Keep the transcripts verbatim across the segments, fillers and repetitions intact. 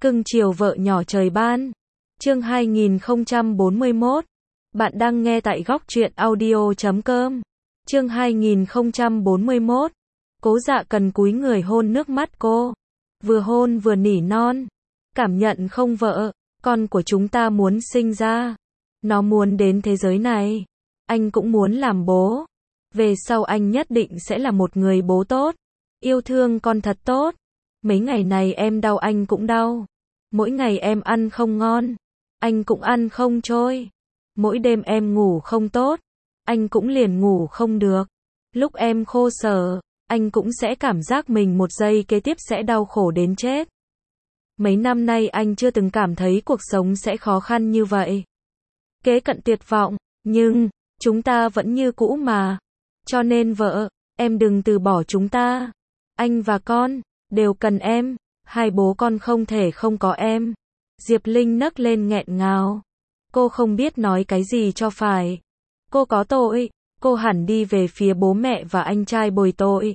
Cưng chiều vợ nhỏ trời ban. Chương hai nghìn không trăm bốn mươi mốt. Bạn đang nghe tại góc truyện audio chấm com. Chương hai nghìn không trăm bốn mươi mốt. Cố Dạ Cần cúi người hôn nước mắt cô. Vừa hôn vừa nỉ non. Cảm nhận không vợ, con của chúng ta muốn sinh ra. Nó muốn đến thế giới này. Anh cũng muốn làm bố. Về sau anh nhất định sẽ là một người bố tốt. Yêu thương con thật tốt. Mấy ngày này em đau anh cũng đau. Mỗi ngày em ăn không ngon. Anh cũng ăn không trôi. Mỗi đêm em ngủ không tốt. Anh cũng liền ngủ không được. Lúc em khô sở, anh cũng sẽ cảm giác mình một giây kế tiếp sẽ đau khổ đến chết. Mấy năm nay anh chưa từng cảm thấy cuộc sống sẽ khó khăn như vậy. Kế cận tuyệt vọng, nhưng, chúng ta vẫn như cũ mà. Cho nên vợ, em đừng từ bỏ chúng ta. Anh và con, đều cần em. Hai bố con không thể không có em. Diệp Linh nấc lên nghẹn ngào. Cô không biết nói cái gì cho phải. Cô có tội, cô hẳn đi về phía bố mẹ và anh trai bồi tội.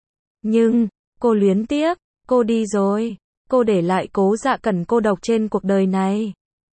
Nhưng, cô luyến tiếc, cô đi rồi. Cô để lại Cố Dạ Cần cô độc trên cuộc đời này.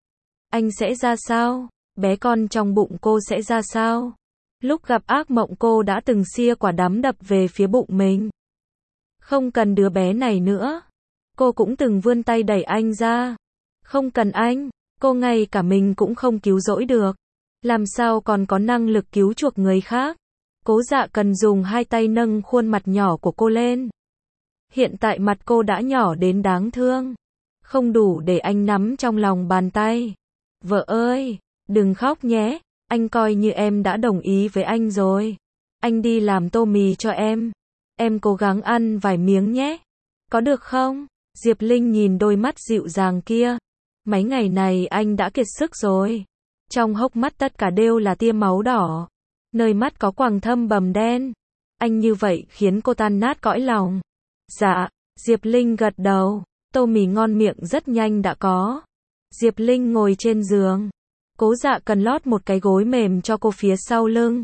Anh sẽ ra sao? Bé con trong bụng cô sẽ ra sao? Lúc gặp ác mộng cô đã từng xia quả đấm đập về phía bụng mình. Không cần đứa bé này nữa. Cô cũng từng vươn tay đẩy anh ra. Không cần anh, cô ngay cả mình cũng không cứu rỗi được. Làm sao còn có năng lực cứu chuộc người khác? Cố Dạ Cần dùng hai tay nâng khuôn mặt nhỏ của cô lên. Hiện tại mặt cô đã nhỏ đến đáng thương. Không đủ để anh nắm trong lòng bàn tay. Vợ ơi, đừng khóc nhé. Anh coi như em đã đồng ý với anh rồi. Anh đi làm tô mì cho em. Em cố gắng ăn vài miếng nhé. Có được không? Diệp Linh nhìn đôi mắt dịu dàng kia. Mấy ngày này anh đã kiệt sức rồi. Trong hốc mắt tất cả đều là tia máu đỏ. Nơi mắt có quầng thâm bầm đen. Anh như vậy khiến cô tan nát cõi lòng. Dạ, Diệp Linh gật đầu. Tô mì ngon miệng rất nhanh đã có. Diệp Linh ngồi trên giường. Cố Dạ Cần lót một cái gối mềm cho cô phía sau lưng.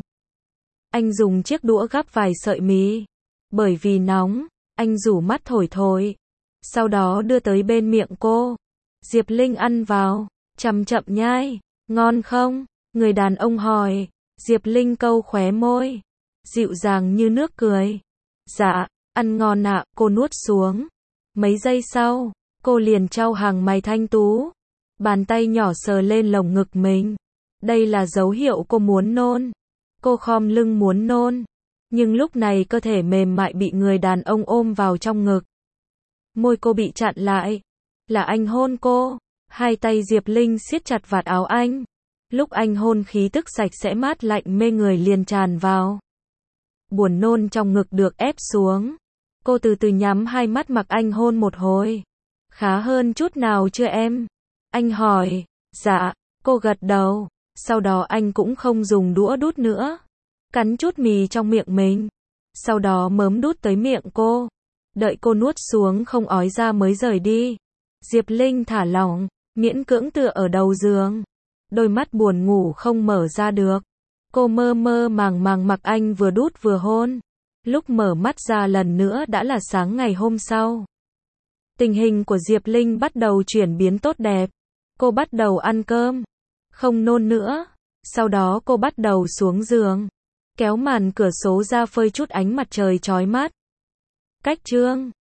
Anh dùng chiếc đũa gắp vài sợi mì. Bởi vì nóng, anh rủ mắt thổi thổi. Sau đó đưa tới bên miệng cô. Diệp Linh ăn vào, chậm chậm nhai. Ngon không? Người đàn ông hỏi. Diệp Linh câu khóe môi. Dịu dàng như nước cười. Dạ, ăn ngon ạ, cô nuốt xuống. Mấy giây sau, cô liền trao hàng mày thanh tú. Bàn tay nhỏ sờ lên lồng ngực mình. Đây là dấu hiệu cô muốn nôn. Cô khom lưng muốn nôn. Nhưng lúc này cơ thể mềm mại bị người đàn ông ôm vào trong ngực. Môi cô bị chặn lại. Là anh hôn cô. Hai tay Diệp Linh siết chặt vạt áo anh. Lúc anh hôn khí tức sạch sẽ mát lạnh mê người liền tràn vào. Buồn nôn trong ngực được ép xuống. Cô từ từ nhắm hai mắt mặc anh hôn một hồi. Khá hơn chút nào chưa em? Anh hỏi. Dạ, cô gật đầu. Sau đó anh cũng không dùng đũa đút nữa. Cắn chút mì trong miệng mình. Sau đó mớm đút tới miệng cô. Đợi cô nuốt xuống không ói ra mới rời đi. Diệp Linh thả lỏng, miễn cưỡng tựa ở đầu giường. Đôi mắt buồn ngủ không mở ra được. Cô mơ mơ màng màng mặc anh vừa đút vừa hôn. Lúc mở mắt ra lần nữa đã là sáng ngày hôm sau. Tình hình của Diệp Linh bắt đầu chuyển biến tốt đẹp. Cô bắt đầu ăn cơm. Không nôn nữa. Sau đó cô bắt đầu xuống giường. Kéo màn cửa sổ ra phơi chút ánh mặt trời chói mắt. Cách chương